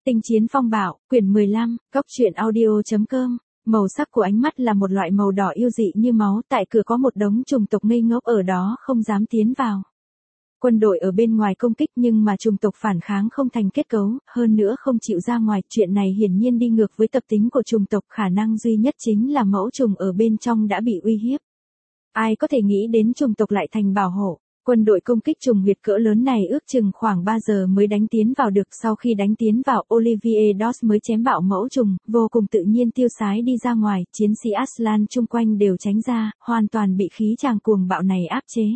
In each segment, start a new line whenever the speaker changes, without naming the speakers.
Tinh chiến phong bạo, quyển 15, góc truyện audio.com. Màu sắc của ánh mắt là một loại màu đỏ yêu dị như máu, tại cửa có một đống trùng tộc ngây ngốc ở đó không dám tiến vào. Quân đội ở bên ngoài công kích nhưng mà trùng tộc phản kháng không thành kết cấu, hơn nữa không chịu ra ngoài, chuyện này hiển nhiên đi ngược với tập tính của trùng tộc, khả năng duy nhất chính là mẫu trùng ở bên trong đã bị uy hiếp. Ai có thể nghĩ đến trùng tộc lại thành bảo hộ. Quân đội công kích trùng huyệt cỡ lớn này ước chừng khoảng 3 giờ mới đánh tiến vào được, sau khi đánh tiến vào Olivier Doss mới chém bạo mẫu trùng, vô cùng tự nhiên tiêu sái đi ra ngoài, chiến sĩ Aslan chung quanh đều tránh ra, hoàn toàn bị khí tràng cuồng bạo này áp chế.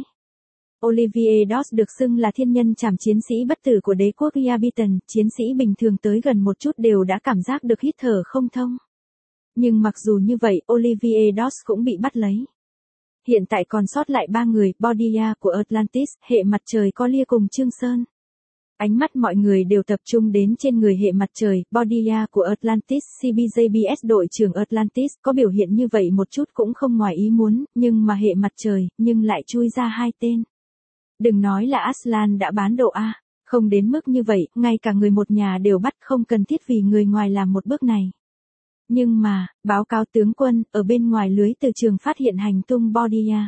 Olivier Doss được xưng là thiên nhân trảm chiến sĩ bất tử của đế quốc Yabitan, chiến sĩ bình thường tới gần một chút đều đã cảm giác được hít thở không thông. Nhưng mặc dù như vậy, Olivier Doss cũng bị bắt lấy. Hiện tại còn sót lại 3 người, Bodia của Atlantis, hệ mặt trời Colia cùng Trương Sơn. Ánh mắt mọi người đều tập trung đến trên người hệ mặt trời, Bodia của Atlantis, CBJBS đội trưởng Atlantis, có biểu hiện như vậy một chút cũng không ngoài ý muốn, nhưng mà hệ mặt trời, nhưng lại chui ra 2 tên. Đừng nói là Aslan đã bán độ A, không đến mức như vậy, ngay cả người một nhà đều bắt, không cần thiết vì người ngoài làm một bước này. Nhưng mà, báo cáo tướng quân, ở bên ngoài lưới từ trường phát hiện hành tung Bodia.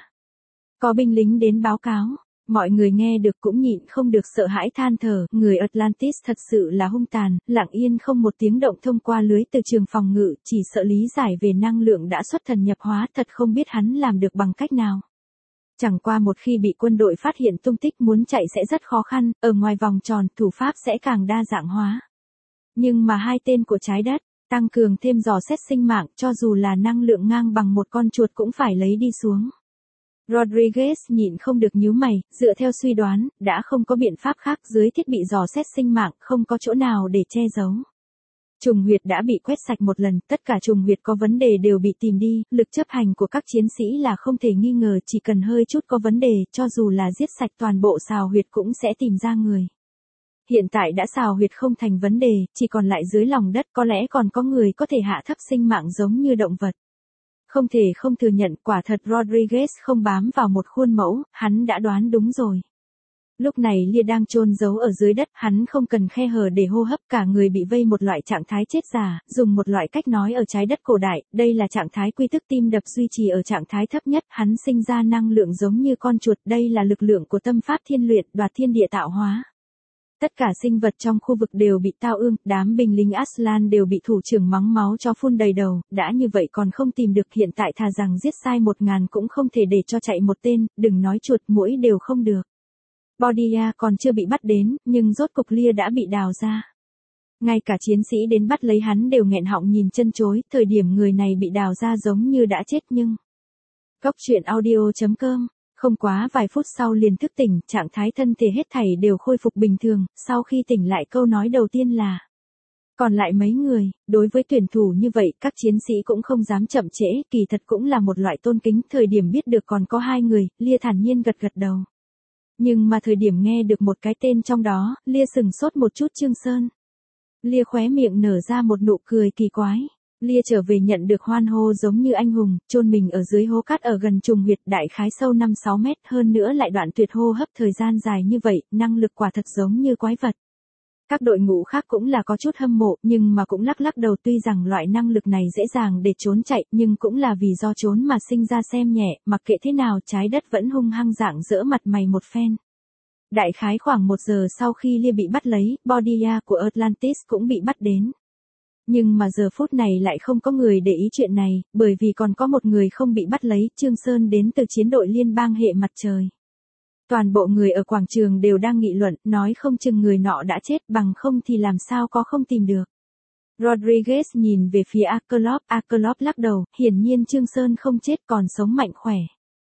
Có binh lính đến báo cáo, mọi người nghe được cũng nhịn không được sợ hãi than thở, người Atlantis thật sự là hung tàn, lặng yên không một tiếng động thông qua lưới từ trường phòng ngự, chỉ sợ lý giải về năng lượng đã xuất thần nhập hóa, thật không biết hắn làm được bằng cách nào. Chẳng qua một khi bị quân đội phát hiện tung tích muốn chạy sẽ rất khó khăn, ở ngoài vòng tròn, thủ pháp sẽ càng đa dạng hóa. Nhưng mà 2 tên của trái đất, tăng cường thêm dò xét sinh mạng, cho dù là năng lượng ngang bằng một con chuột cũng phải lấy đi xuống. Rodriguez nhịn không được nhíu mày, dựa theo suy đoán, đã không có biện pháp khác, dưới thiết bị dò xét sinh mạng, không có chỗ nào để che giấu. Trùng huyệt đã bị quét sạch một lần, tất cả trùng huyệt có vấn đề đều bị tìm đi, lực chấp hành của các chiến sĩ là không thể nghi ngờ, chỉ cần hơi chút có vấn đề, cho dù là giết sạch toàn bộ xào huyệt cũng sẽ tìm ra người. Hiện tại đã xào huyệt không thành vấn đề, chỉ còn lại dưới lòng đất, có lẽ còn có người có thể hạ thấp sinh mạng giống như động vật. Không thể không thừa nhận, quả thật Rodriguez không bám vào một khuôn mẫu, hắn đã đoán đúng rồi. Lúc này Lia đang chôn giấu ở dưới đất, hắn không cần khe hở để hô hấp, cả người bị vây một loại trạng thái chết già, dùng một loại cách nói ở trái đất cổ đại, đây là trạng thái quy tức tim đập duy trì ở trạng thái thấp nhất, hắn sinh ra năng lượng giống như con chuột, đây là lực lượng của tâm pháp thiên luyện, đoạt thiên địa tạo hóa. Tất cả sinh vật trong khu vực đều bị tao ương, đám binh lính Aslan đều bị thủ trưởng mắng máu cho phun đầy đầu, đã như vậy còn không tìm được, hiện tại thà rằng giết sai 1000 cũng không thể để cho chạy một tên, đừng nói chuột muỗi đều không được. Bodia còn chưa bị bắt đến, nhưng rốt cục Lia đã bị đào ra. Ngay cả chiến sĩ đến bắt lấy hắn đều nghẹn họng nhìn chân chối, thời điểm người này bị đào ra giống như đã chết nhưng... Góc truyện audio.com. Không quá vài phút sau liền thức tỉnh, trạng thái thân thể hết thảy đều khôi phục bình thường, sau khi tỉnh lại câu nói đầu tiên là: còn lại mấy người, đối với tuyển thủ như vậy, các chiến sĩ cũng không dám chậm trễ, kỳ thật cũng là một loại tôn kính, thời điểm biết được còn có 2 người, Lia thản nhiên gật gật đầu. Nhưng mà thời điểm nghe được một cái tên trong đó, Lia sừng sốt một chút. Trương Sơn. Lia khóe miệng nở ra một nụ cười kỳ quái. Lia trở về nhận được hoan hô giống như anh hùng, chôn mình ở dưới hố cát ở gần trùng huyệt, đại khái sâu 5-6 mét, hơn nữa lại đoạn tuyệt hô hấp thời gian dài như vậy, năng lực quả thật giống như quái vật. Các đội ngũ khác cũng là có chút hâm mộ, nhưng mà cũng lắc lắc đầu, tuy rằng loại năng lực này dễ dàng để trốn chạy, nhưng cũng là vì do trốn mà sinh ra xem nhẹ, mặc kệ thế nào trái đất vẫn hung hăng rạng rỡ mặt mày một phen. Đại khái khoảng 1 giờ sau khi Lia bị bắt lấy, Bodia của Atlantis cũng bị bắt đến. Nhưng mà giờ phút này lại không có người để ý chuyện này, bởi vì còn có một người không bị bắt lấy, Trương Sơn đến từ chiến đội liên bang hệ mặt trời. Toàn bộ người ở quảng trường đều đang nghị luận, nói không chừng người nọ đã chết, bằng không thì làm sao có không tìm được. Rodriguez nhìn về phía Akerlov lắc đầu, hiển nhiên Trương Sơn không chết còn sống mạnh khỏe.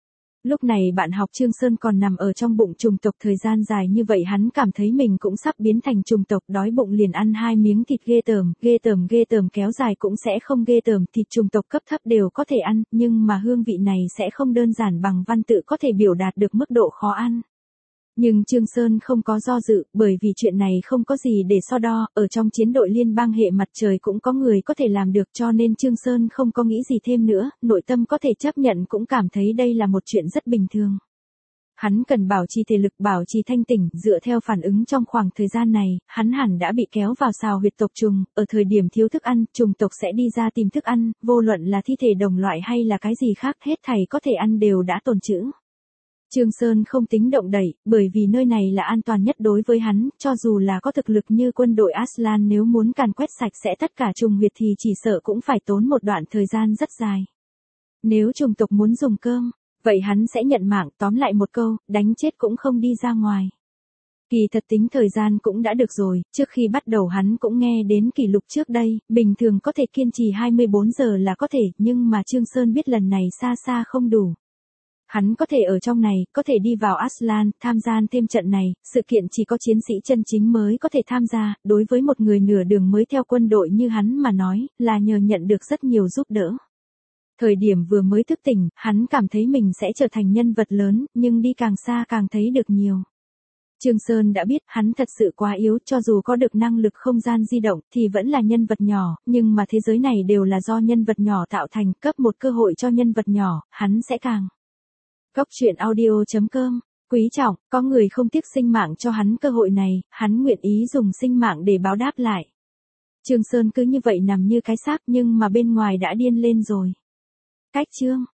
Lúc này bạn học Trương Sơn còn nằm ở trong bụng trùng tộc thời gian dài như vậy, hắn cảm thấy mình cũng sắp biến thành trùng tộc, đói bụng liền ăn 2 miếng thịt, ghê tởm kéo dài cũng sẽ không ghê tởm, thịt trùng tộc cấp thấp đều có thể ăn, nhưng mà hương vị này sẽ không đơn giản bằng văn tự có thể biểu đạt được mức độ khó ăn. Nhưng Trương Sơn không có do dự, bởi vì chuyện này không có gì để so đo, ở trong chiến đội liên bang hệ mặt trời cũng có người có thể làm được, cho nên Trương Sơn không có nghĩ gì thêm nữa, nội tâm có thể chấp nhận, cũng cảm thấy đây là một chuyện rất bình thường. Hắn cần bảo trì thể lực, bảo trì thanh tỉnh, dựa theo phản ứng trong khoảng thời gian này, hắn hẳn đã bị kéo vào sào huyệt tộc trùng, ở thời điểm thiếu thức ăn, trùng tộc sẽ đi ra tìm thức ăn, vô luận là thi thể đồng loại hay là cái gì khác, hết thảy có thể ăn đều đã tồn trữ. Trương Sơn không tính động đậy, bởi vì nơi này là an toàn nhất đối với hắn, cho dù là có thực lực như quân đội Aslan nếu muốn càn quét sạch sẽ tất cả trùng huyệt thì chỉ sợ cũng phải tốn một đoạn thời gian rất dài. Nếu trùng tộc muốn dùng cơm, vậy hắn sẽ nhận mạng, tóm lại một câu, đánh chết cũng không đi ra ngoài. Kỳ thật tính thời gian cũng đã được rồi, trước khi bắt đầu hắn cũng nghe đến kỷ lục trước đây, bình thường có thể kiên trì 24 giờ là có thể, nhưng mà Trương Sơn biết lần này xa xa không đủ. Hắn có thể ở trong này, có thể đi vào Aslan, tham gia thêm trận này, sự kiện chỉ có chiến sĩ chân chính mới có thể tham gia, đối với một người nửa đường mới theo quân đội như hắn mà nói, là nhờ nhận được rất nhiều giúp đỡ. Thời điểm vừa mới thức tỉnh, hắn cảm thấy mình sẽ trở thành nhân vật lớn, nhưng đi càng xa càng thấy được nhiều. Trương Sơn đã biết hắn thật sự quá yếu, cho dù có được năng lực không gian di động thì vẫn là nhân vật nhỏ, nhưng mà thế giới này đều là do nhân vật nhỏ tạo thành, cấp một cơ hội cho nhân vật nhỏ, hắn sẽ càng. Góc truyện audio.com, quý trọng, có người không tiếc sinh mạng cho hắn cơ hội này, hắn nguyện ý dùng sinh mạng để báo đáp lại. Trương Sơn cứ như vậy nằm như cái xác nhưng mà bên ngoài đã điên lên rồi. Cách chương